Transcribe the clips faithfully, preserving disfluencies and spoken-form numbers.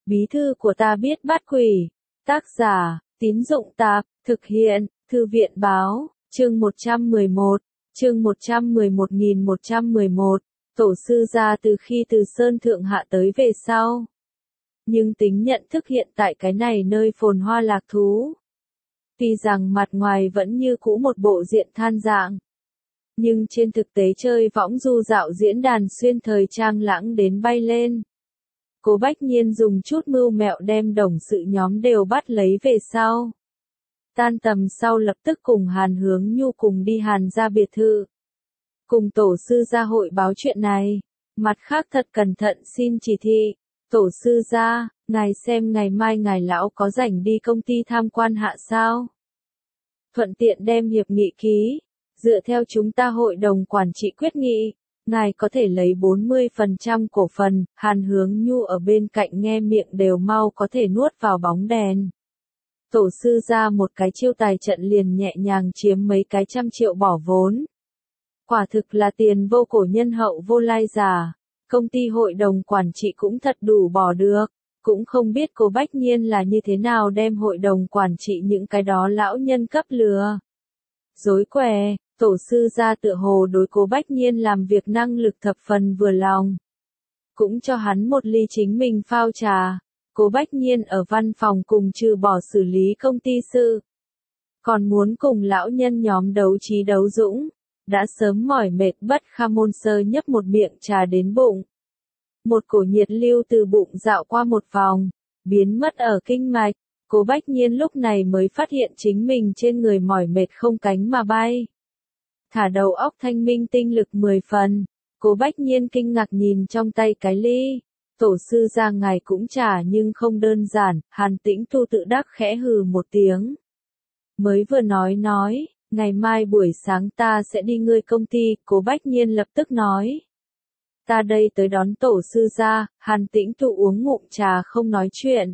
Bí thư của ta biết bắt quỷ. Tác giả, Tín Dụng Tạp, thực hiện, Thư viện Báo, chương một trăm mười một, chương một trăm mười một nghìn một trăm mười một, tổ sư gia từ khi từ Sơn Thượng Hạ tới về sau. Nhưng tính nhận thức hiện tại cái này nơi phồn hoa lạc thú. Tuy rằng mặt ngoài vẫn như cũ một bộ diện than dạng. Nhưng trên thực tế chơi võng du dạo diễn đàn xuyên thời trang lãng đến bay lên. Cố Bách Nhiên dùng chút mưu mẹo đem đồng sự nhóm đều bắt lấy về sau. Tan tầm sau lập tức cùng Hàn Hướng Nhu cùng đi Hàn ra biệt thự. Cùng tổ sư gia hội báo chuyện này. Mặt khác thật cẩn thận xin chỉ thị. Tổ sư gia, ngài xem ngày mai ngài lão có rảnh đi công ty tham quan hạ sao? Thuận tiện đem hiệp nghị ký. Dựa theo chúng ta hội đồng quản trị quyết nghị, ngài có thể lấy bốn mươi phần trăm cổ phần. Hàn Hướng Nhu ở bên cạnh nghe miệng đều mau có thể nuốt vào bóng đèn. Tổ sư ra một cái chiêu tài trận liền nhẹ nhàng chiếm mấy cái trăm triệu bỏ vốn. Quả thực là tiền vô cổ nhân hậu vô lai giả. Công ty hội đồng quản trị cũng thật đủ bỏ được. Cũng không biết Cố Bách Nhiên là như thế nào đem hội đồng quản trị những cái đó lão nhân cấp lừa. Dối què, tổ sư gia tựa hồ đối Cố Bách Nhiên làm việc năng lực thập phần vừa lòng. Cũng cho hắn một ly chính mình phao trà. Cố Bách Nhiên ở văn phòng cùng trừ bỏ xử lý công ty sự. Còn muốn cùng lão nhân nhóm đấu trí đấu dũng. Đã sớm mỏi mệt bất kham môn sơ nhấp một miệng trà đến bụng. Một cổ nhiệt lưu từ bụng dạo qua một vòng, biến mất ở kinh mạch. Cố Bách Nhiên lúc này mới phát hiện chính mình trên người mỏi mệt không cánh mà bay. Thả đầu óc thanh minh tinh lực mười phần. Cố Bách Nhiên kinh ngạc nhìn trong tay cái ly. Tổ sư gia ngài cũng trà nhưng không đơn giản. Hàn Tĩnh Tu tự đắc khẽ hừ một tiếng. Mới vừa nói nói, ngày mai buổi sáng ta sẽ đi ngươi công ty. Cố Bách Nhiên lập tức nói. Ta đây tới đón tổ sư gia. Hàn Tĩnh Tu uống ngụm trà không nói chuyện.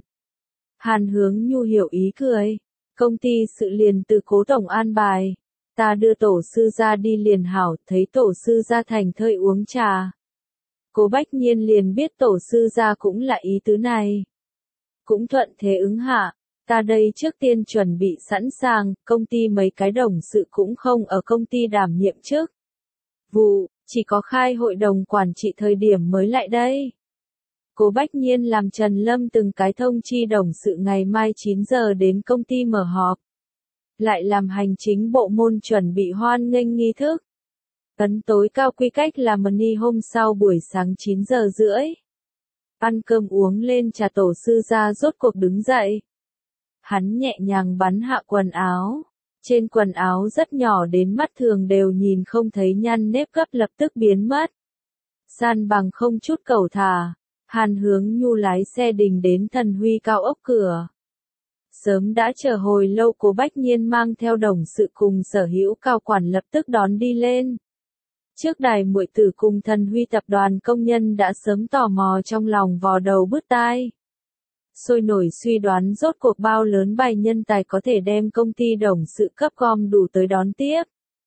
Hàn Hướng Nhu hiểu ý cười. Công ty sự liền từ Cố tổng an bài. Ta đưa tổ sư gia đi liền hảo, thấy tổ sư gia thành thơi uống trà. Cố Bách Nhiên liền biết tổ sư gia cũng là ý tứ này. Cũng thuận thế ứng hạ. Ta đây trước tiên chuẩn bị sẵn sàng, công ty mấy cái đồng sự cũng không ở công ty đảm nhiệm trước. Vụ, chỉ có khai hội đồng quản trị thời điểm mới lại đây. Cố Bách Nhiên làm Trần Lâm từng cái thông chi đồng sự ngày mai chín giờ đến công ty mở họp. Lại làm hành chính bộ môn chuẩn bị hoan nghênh nghi thức. Tấn tối cao quy cách là money hôm sau buổi sáng chín giờ rưỡi. Ăn cơm uống lên trà tổ sư gia rốt cuộc đứng dậy. Hắn nhẹ nhàng bắn hạ quần áo. Trên quần áo rất nhỏ đến mắt thường đều nhìn không thấy nhăn nếp gấp lập tức biến mất. San bằng không chút cầu thả. Hàn Hướng Nhu lái xe đình đến Thần Huy cao ốc cửa. Sớm đã chờ hồi lâu. Cố Bách Nhiên mang theo đồng sự cùng sở hữu cao quản lập tức đón đi lên. Trước đài muội tử cùng Thần Huy tập đoàn công nhân đã sớm tò mò trong lòng vò đầu bứt tai. Sôi nổi suy đoán rốt cuộc bao lớn bài nhân tài có thể đem công ty đồng sự cấp gom đủ tới đón tiếp.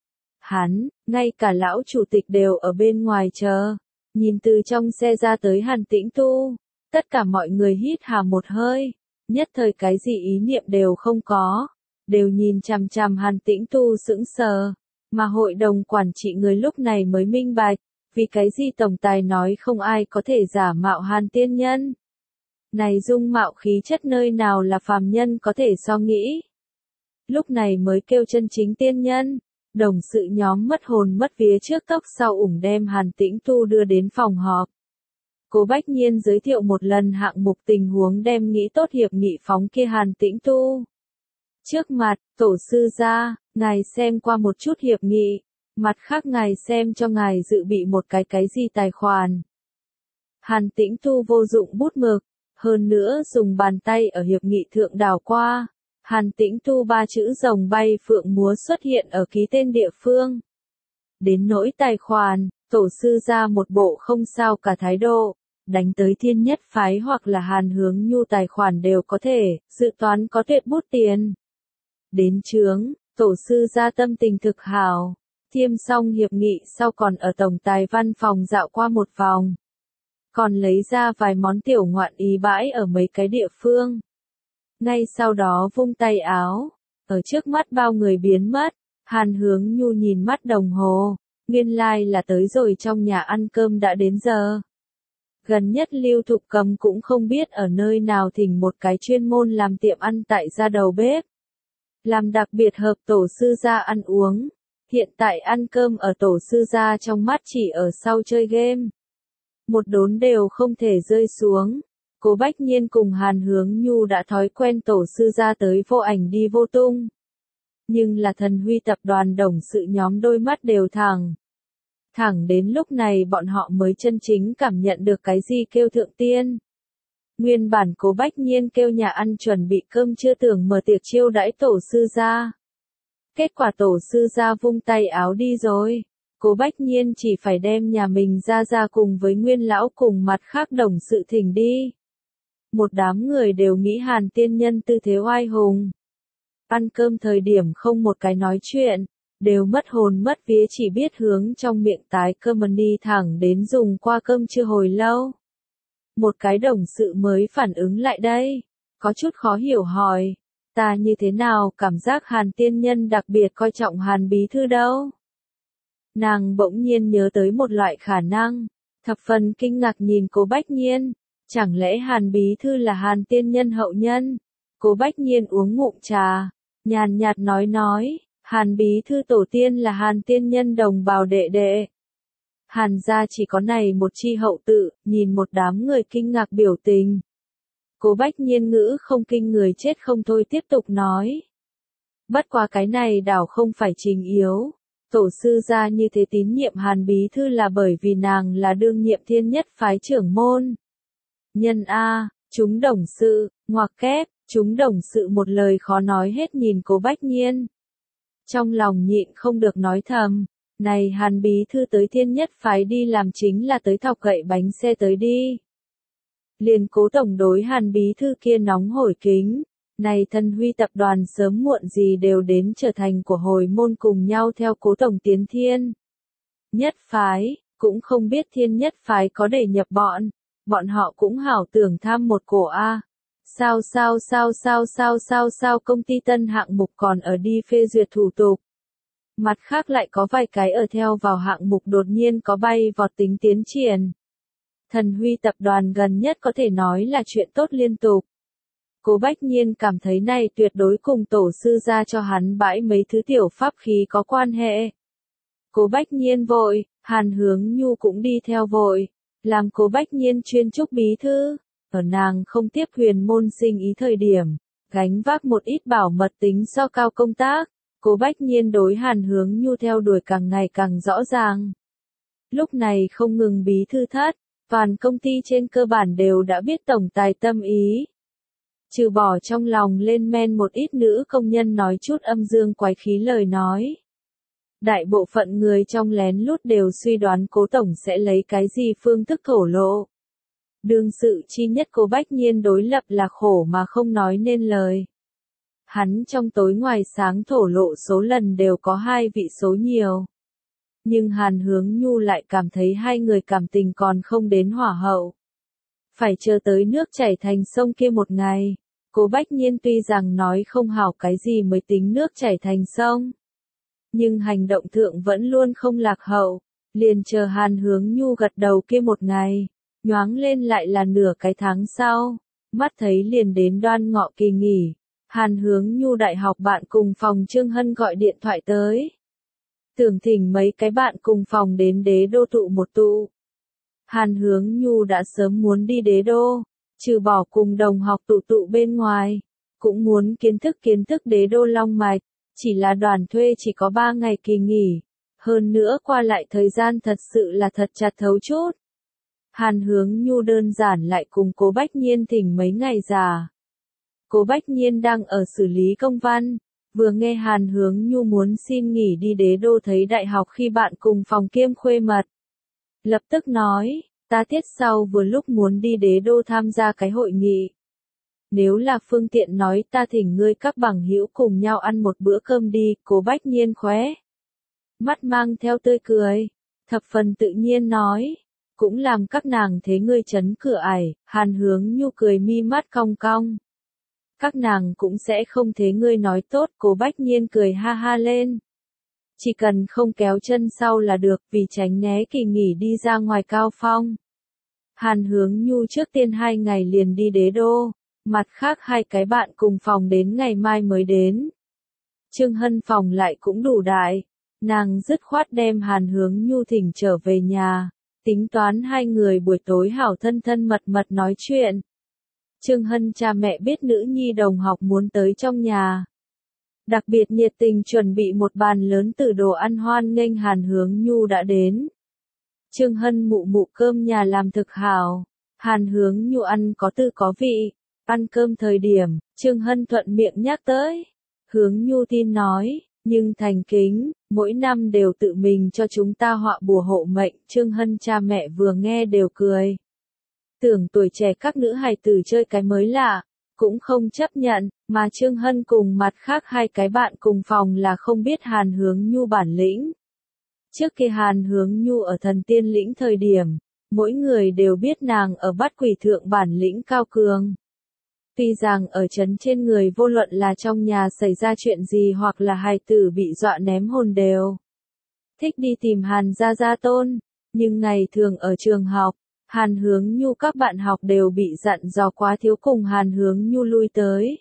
Hắn, ngay cả lão chủ tịch đều ở bên ngoài chờ. Nhìn từ trong xe ra tới Hàn Tĩnh Tu. Tất cả mọi người hít hà một hơi. Nhất thời cái gì ý niệm đều không có. Đều nhìn chằm chằm Hàn Tĩnh Tu sững sờ. Mà hội đồng quản trị người lúc này mới minh bạch. Vì cái gì tổng tài nói không ai có thể giả mạo Hàn tiên nhân. Này dung mạo khí chất nơi nào là phàm nhân có thể so nghĩ. Lúc này mới kêu chân chính tiên nhân. Đồng sự nhóm mất hồn mất vía trước tốc sau ủng đem Hàn Tĩnh Tu đưa đến phòng họp. Cố Bách Nhiên giới thiệu một lần hạng mục tình huống đem nghĩ tốt hiệp nghị phóng kia Hàn Tĩnh Tu. Trước mặt, tổ sư gia, ngài xem qua một chút hiệp nghị. Mặt khác ngài xem cho ngài dự bị một cái cái gì tài khoản. Hàn Tĩnh Tu vô dụng bút mực. Hơn nữa dùng bàn tay ở hiệp nghị thượng đảo qua. Hàn Tĩnh Tu ba chữ rồng bay phượng múa xuất hiện ở ký tên địa phương. Đến nỗi tài khoản, tổ sư ra một bộ không sao cả thái độ. Đánh tới Thiên Nhất Phái hoặc là Hàn Hướng Nhu tài khoản đều có thể, dự toán có tuyệt bút tiền. Đến chướng, tổ sư ra tâm tình thực hào. Tiêm xong hiệp nghị sau còn ở tổng tài văn phòng dạo qua một vòng. còn lấy ra vài món tiểu ngoạn ý bãi ở mấy cái địa phương. Ngay sau đó vung tay áo, ở trước mắt bao người biến mất. Hàn Hướng Nhu nhìn mắt đồng hồ, nguyên lai là tới rồi, trong nhà ăn cơm đã đến giờ. Gần nhất Lưu Thục Cầm cũng không biết ở nơi nào thỉnh một cái chuyên môn làm tiệm ăn tại gia đầu bếp. Làm đặc biệt hợp tổ sư gia ăn uống. Hiện tại ăn cơm ở tổ sư gia trong mắt chỉ ở sau chơi game. Một đốn đều không thể rơi xuống. Cố Bách Nhiên cùng Hàn Hướng Nhu đã thói quen tổ sư gia tới vô ảnh đi vô tung. Nhưng là Thần Huy tập đoàn đồng sự nhóm đôi mắt đều thẳng. Thẳng đến lúc này bọn họ mới chân chính cảm nhận được cái gì kêu thượng tiên. Nguyên bản Cố Bách Nhiên kêu nhà ăn chuẩn bị cơm trưa tưởng mở tiệc chiêu đãi tổ sư gia. Kết quả tổ sư gia vung tay áo đi rồi. Cố Bách Nhiên chỉ phải đem nhà mình ra ra cùng với Nguyên lão cùng mặt khác đồng sự thỉnh đi. Một đám người đều nghĩ Hàn tiên nhân tư thế oai hùng. Ăn cơm thời điểm không một cái nói chuyện, đều mất hồn mất vía chỉ biết hướng trong miệng tái cơm đi thẳng đến dùng qua cơm chưa hồi lâu. Một cái đồng sự mới phản ứng lại đây, có chút khó hiểu hỏi, ta như thế nào cảm giác Hàn tiên nhân đặc biệt coi trọng Hàn bí thư đâu. Nàng bỗng nhiên nhớ tới một loại khả năng, thập phần kinh ngạc nhìn Cố Bách Nhiên, chẳng lẽ Hàn bí thư là Hàn tiên nhân hậu nhân? Cố Bách Nhiên uống ngụm trà, nhàn nhạt nói nói, Hàn bí thư tổ tiên là Hàn tiên nhân đồng bào đệ đệ. Hàn gia chỉ có này một chi hậu tự, nhìn một đám người kinh ngạc biểu tình. Cố Bách Nhiên ngữ không kinh người chết không thôi tiếp tục nói. Bất qua cái này đảo không phải trình yếu. Tổ sư gia như thế tín nhiệm Hàn bí thư là bởi vì nàng là đương nhiệm thiên nhất phái trưởng môn. Nhân A, chúng đồng sự, ngoặc kép, chúng đồng sự một lời khó nói hết nhìn Cố Bách Nhiên. Trong lòng nhịn không được nói thầm, này Hàn bí thư tới thiên nhất phái đi làm chính là tới thọc gậy bánh xe tới đi. Liền Cố tổng đối Hàn bí thư kia nóng hổi kính, này Thần Huy tập đoàn sớm muộn gì đều đến trở thành của hồi môn cùng nhau theo Cố tổng tiến thiên. Nhất phái, cũng không biết thiên nhất phái có để nhập bọn, bọn họ cũng hảo tưởng tham một cổ A. Sao sao sao sao sao sao sao công ty tân hạng mục còn ở đi phê duyệt thủ tục. Mặt khác lại có vài cái ở theo vào hạng mục đột nhiên có bay vọt tính tiến triển. Thần Huy tập đoàn gần nhất có thể nói là chuyện tốt liên tục. Cố Bách Nhiên cảm thấy này tuyệt đối cùng tổ sư ra cho hắn bãi mấy thứ tiểu pháp khí có quan hệ. Cố Bách Nhiên vội, Hàn Hướng Nhu cũng đi theo vội, làm Cố Bách Nhiên chuyên trúc bí thư. Ở nàng không tiếp huyền môn sinh ý thời điểm, gánh vác một ít bảo mật tính do cao công tác, Cố Bách Nhiên đối Hàn Hướng Nhu theo đuổi càng ngày càng rõ ràng. Lúc này không ngừng bí thư thất, toàn công ty trên cơ bản đều đã biết tổng tài tâm ý. Trừ bỏ trong lòng lên men một ít nữ công nhân nói chút âm dương quái khí lời nói. Đại bộ phận người trong lén lút đều suy đoán Cố tổng sẽ lấy cái gì phương thức thổ lộ. Đương sự chi nhất Cố Bách Nhiên đối lập là khổ mà không nói nên lời. Hắn trong tối ngoài sáng thổ lộ số lần đều có hai vị số nhiều. Nhưng Hàn Hướng Nhu lại cảm thấy hai người cảm tình còn không đến hỏa hậu. Phải chờ tới nước chảy thành sông kia một ngày. Cố Bách Nhiên tuy rằng nói không hảo cái gì mới tính nước chảy thành sông. Nhưng hành động thượng vẫn luôn không lạc hậu. Liền chờ Hàn Hướng Nhu gật đầu kia một ngày. Nhoáng lên lại là nửa cái tháng sau, mắt thấy liền đến đoan ngọ kỳ nghỉ, Hàn Hướng Nhu đại học bạn cùng phòng Trương Hân gọi điện thoại tới. Tưởng thỉnh mấy cái bạn cùng phòng đến đế đô tụ một tụ. Hàn Hướng Nhu đã sớm muốn đi đế đô, trừ bỏ cùng đồng học tụ tụ bên ngoài, cũng muốn kiến thức kiến thức đế đô long mạch, chỉ là đoàn thuê chỉ có ba ngày kỳ nghỉ, hơn nữa qua lại thời gian thật sự là thật chặt thấu chút. Hàn Hướng Nhu đơn giản lại cùng Cố Bách Nhiên thỉnh mấy ngày giả. Cố Bách Nhiên đang ở xử lý công văn, vừa nghe Hàn Hướng Nhu muốn xin nghỉ đi đế đô thấy đại học khi bạn cùng phòng kiêm khuê mật. Lập tức nói, ta tiết sau vừa lúc muốn đi đế đô tham gia cái hội nghị. Nếu là phương tiện nói ta thỉnh ngươi các bằng hữu cùng nhau ăn một bữa cơm đi, Cố Bách Nhiên khóe. Mắt mang theo tươi cười, thập phần tự nhiên nói. cũng làm các nàng thế ngươi chấn cửa ải, Hàn Hướng Nhu cười mi mắt cong cong. Các nàng cũng sẽ không thế ngươi nói tốt, Cố Bách Nhiên cười ha ha lên. Chỉ cần không kéo chân sau là được, vì tránh né kỳ nghỉ đi ra ngoài cao phong. Hàn Hướng Nhu trước tiên hai ngày liền đi đế đô, mặt khác hai cái bạn cùng phòng đến ngày mai mới đến. Trương Hân phòng lại cũng đủ đại, nàng dứt khoát đem Hàn Hướng Nhu thỉnh trở về nhà, tính toán hai người buổi tối hảo thân thân mật mật nói chuyện. Trương Hân cha mẹ biết nữ nhi đồng học muốn tới trong nhà, đặc biệt nhiệt tình chuẩn bị một bàn lớn từ đồ ăn hoan nghênh Hàn Hướng Nhu đã đến. Trương Hân mụ mụ cơm nhà làm thực hảo, Hàn Hướng Nhu ăn có tư có vị, ăn cơm thời điểm, Trương Hân thuận miệng nhắc tới. Hướng Nhu tin nói, nhưng thành kính, mỗi năm đều tự mình cho chúng ta họa bùa hộ mệnh, Trương Hân cha mẹ vừa nghe đều cười. Tưởng tuổi trẻ các nữ hài tử chơi cái mới lạ, cũng không chấp nhận, mà Trương Hân cùng mặt khác hai cái bạn cùng phòng là không biết Hàn Hướng Nhu bản lĩnh. Trước khi Hàn Hướng Nhu ở thần tiên lĩnh thời điểm, mỗi người đều biết nàng ở Bát Quỷ thượng bản lĩnh cao cường. Tuy rằng ở trấn trên người vô luận là trong nhà xảy ra chuyện gì hoặc là hài tử bị dọa ném hồn đều thích đi tìm Hàn gia gia tôn, nhưng ngày thường ở trường học, Hàn Hướng Nhu các bạn học đều bị dặn dò quá thiếu cùng Hàn Hướng Nhu lui tới.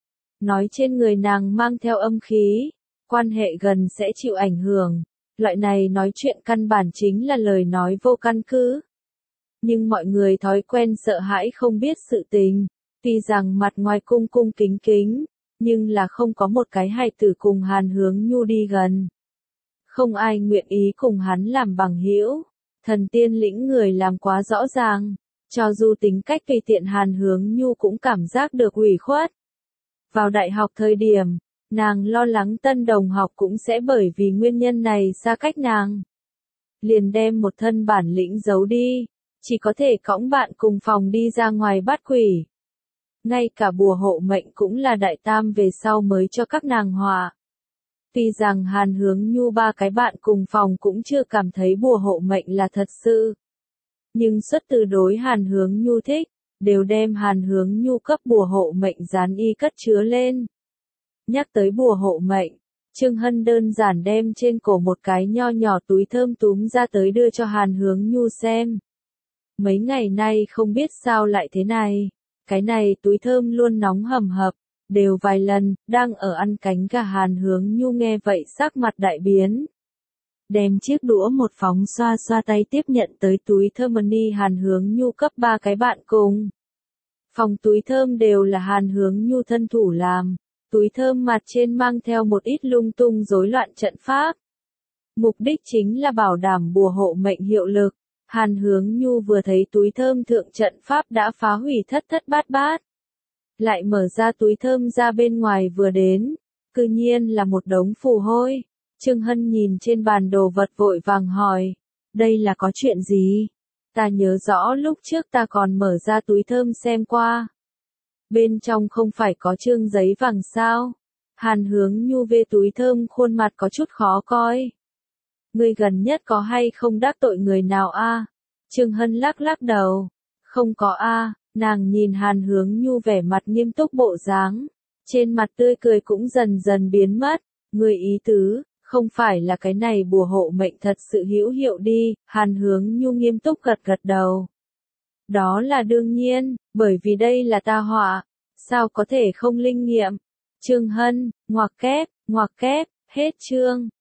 Nói trên người nàng mang theo âm khí, quan hệ gần sẽ chịu ảnh hưởng, loại này nói chuyện căn bản chính là lời nói vô căn cứ. Nhưng mọi người thói quen sợ hãi không biết sự tình. Tuy rằng mặt ngoài cung cung kính kính, nhưng là không có một cái hài tử cùng Hàn Hướng Nhu đi gần. Không ai nguyện ý cùng hắn làm bằng hữu. Thần tiên lĩnh người làm quá rõ ràng, cho dù tính cách tùy tiện Hàn Hướng Nhu cũng cảm giác được ủy khuất. Vào đại học thời điểm, nàng lo lắng tân đồng học cũng sẽ bởi vì nguyên nhân này xa cách nàng. Liền đem một thân bản lĩnh giấu đi, chỉ có thể cõng bạn cùng phòng đi ra ngoài bắt quỷ. Ngay cả bùa hộ mệnh cũng là đại tam về sau mới cho các nàng họa. Tuy rằng Hàn Hướng Nhu ba cái bạn cùng phòng cũng chưa cảm thấy bùa hộ mệnh là thật sự. Nhưng xuất từ đối Hàn Hướng Nhu thích, đều đem Hàn Hướng Nhu cấp bùa hộ mệnh dán y cất chứa lên. Nhắc tới bùa hộ mệnh, Trương Hân đơn giản đem trên cổ một cái nho nhỏ túi thơm túm ra tới đưa cho Hàn Hướng Nhu xem. Mấy ngày nay không biết sao lại thế này. Cái này túi thơm luôn nóng hầm hập, đều vài lần, đang ở ăn cánh gà Hàn Hướng Nhu nghe vậy sắc mặt đại biến. Đem chiếc đũa một phóng xoa xoa tay tiếp nhận tới túi thơm money Hàn Hướng Nhu cấp ba cái bạn cùng. Phòng túi thơm đều là Hàn Hướng Nhu thân thủ làm, túi thơm mặt trên mang theo một ít lung tung rối loạn trận pháp. Mục đích chính là bảo đảm bùa hộ mệnh hiệu lực. Hàn Hướng Nhu vừa thấy túi thơm thượng trận pháp đã phá hủy thất thất bát bát. Lại mở ra túi thơm ra bên ngoài vừa đến, cư nhiên là một đống phù hôi. Trương Hân nhìn trên bàn đồ vật vội vàng hỏi, đây là có chuyện gì? Ta nhớ rõ lúc trước ta còn mở ra túi thơm xem qua. Bên trong không phải có trương giấy vàng sao? Hàn Hướng Nhu về túi thơm khuôn mặt có chút khó coi. Ngươi gần nhất có hay không đắc tội người nào a? À? Trương Hân lắc lắc đầu. Không có a, à, nàng nhìn Hàn Hướng Nhu vẻ mặt nghiêm túc bộ dáng. Trên mặt tươi cười cũng dần dần biến mất. Ngươi ý tứ, không phải là cái này bùa hộ mệnh thật sự hữu hiệu đi, Hàn Hướng Nhu nghiêm túc gật gật đầu. Đó là đương nhiên, bởi vì đây là ta họa, sao có thể không linh nghiệm. Trương Hân, ngoặc kép, ngoặc kép, hết chương.